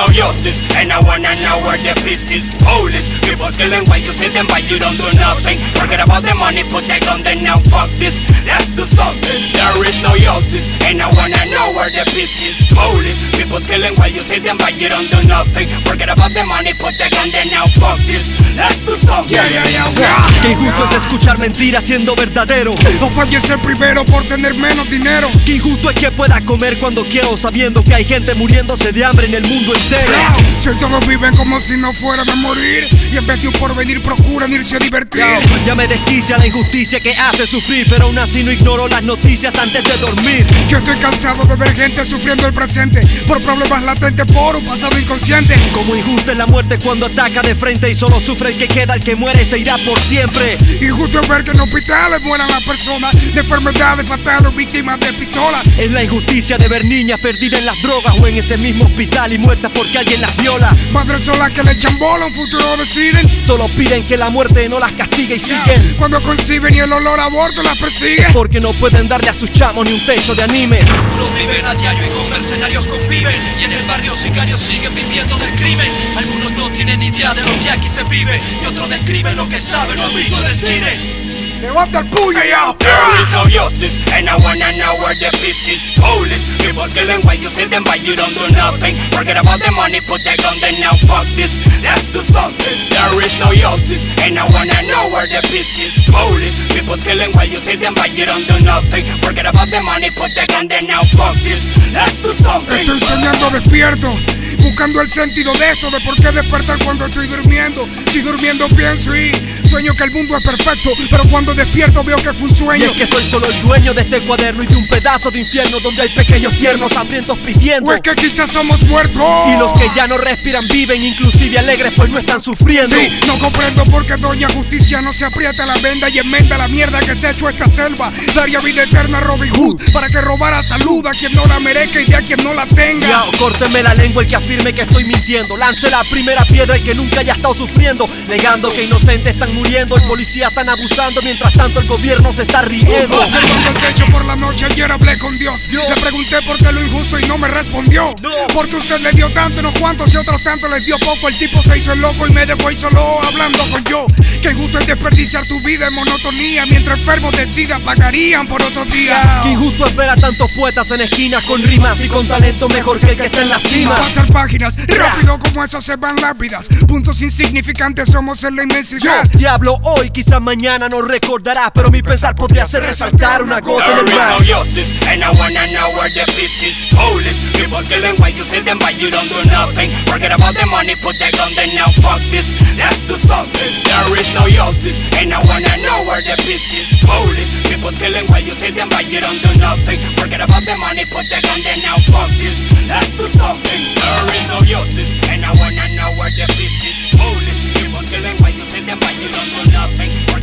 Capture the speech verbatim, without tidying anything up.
no justice, and I wanna know where the peace is. Police, people killing while you see them, but you don't do nothing. Forget about the money, put that gun there now, fuck this. Let's do something. There is no justice, and I wanna know where the peace is. Police, people killing while you see them, but you don't do nothing. Forget about the money, put that gun there now, fuck this. Let's do something. Yeah, yeah, yeah, yeah. Qué injusto es escuchar mentiras siendo verdadero. O fallecer primero por tener menos dinero. Qué injusto es que pueda comer cuando quiero, sabiendo que hay gente muriéndose de hambre en el mundo entero. Yeah. Si todos viven como si no fueran a morir, y en vez de un porvenir procuran irse a divertir. Yeah. Ya me desquicia la injusticia que hace sufrir, pero aún así no ignoro las noticias antes de dormir. Yo estoy cansado de ver gente sufriendo el presente por problemas latentes por un pasado inconsciente. Como injusta es la muerte cuando ataca de frente y solo sufre el que queda, el que muere se irá por siempre. Injusto es ver que en hospitales mueran las personas de enfermedades fatales, víctimas de pistola. Es la injusticia de ver niñas perdidas en las drogas o en ese mismo hospital y muertas porque alguien las viola. Madres solas que le echan bola, un futuro deciden. Solo piden que la muerte no las castigue y siguen. Cuando conciben y el olor a aborto las persigue. Porque no pueden darle a sus chamos ni un techo de anime. Unos viven a diario y con mercenarios conviven, y en el barrio sicarios siguen viviendo del crimen. Algunos no tienen idea de lo que aquí se vive, y otros describen lo que saben o han visto en el cine. Levanta el puño ya. There is no justice, and I wanna know where the peace is. Police, people killing while you see them, but you don't do nothing. Forget about the money, put that gun there now, fuck this. Let's do something. There is no justice, and I wanna know where the peace is. Police, people killing while you see them, but you don't do nothing. Forget about the money, put that gun there now, fuck this. Let's do something. Estoy soñando despierto, buscando el sentido de esto, de por qué despertar cuando estoy durmiendo. Si durmiendo pienso y sueño que el mundo es perfecto, pero cuando despierto veo que fue un sueño. Y es que soy solo el dueño de este cuaderno y de un pedazo de infierno donde hay pequeños tiernos hambrientos pidiendo. O es que quizás somos muertos y los que ya no respiran viven, inclusive alegres, pues no están sufriendo. Sí, no comprendo por qué doña Justicia no se aprieta la venda y enmenda la mierda que se ha hecho esta selva. Daría vida eterna a Robin Hood para que robara salud a quien no la merezca y de a quien no la tenga. Ya, córteme la lengua el que afirme que estoy mintiendo. Lance la primera piedra el que nunca haya estado sufriendo, negando que inocentes están muriendo y policías están abusando, mientras tanto el gobierno se está riendo. Observando el techo por la noche, ayer hablé con Dios. Dios. Le pregunté por qué lo injusto y no me respondió. No. Porque usted le dio tanto, unos cuantos y otros tanto les dio poco. El tipo se hizo el loco y me dejó ahí solo hablando con yo. Que injusto es desperdiciar tu vida en monotonía, mientras enfermos de sida pagarían por otro día. Yeah. Que injusto es ver a tantos poetas en esquinas con rimas y con talento mejor que el que está en la cima. Pasar páginas, rápido como eso se van lápidas. Puntos insignificantes somos en la inmensidad. Yo te hablo hoy, quizás mañana no recordarás, pero mi pensar podría hacer resaltar una gota en el mar. There is no justice, and I wanna know where the peace is. Police, people killing while you see them, but you don't do nothing. Forget about the money, put that gun there now, fuck this. Let's do something. There is no justice, and I wanna know where the peace is. Police, people killing while you see them, but you don't do nothing. Forget about the money, put that gun there now, fuck this. Let's do something. There is no justice, and I wanna know where the peace is. Police, people killing while you see them, but you don't do nothing.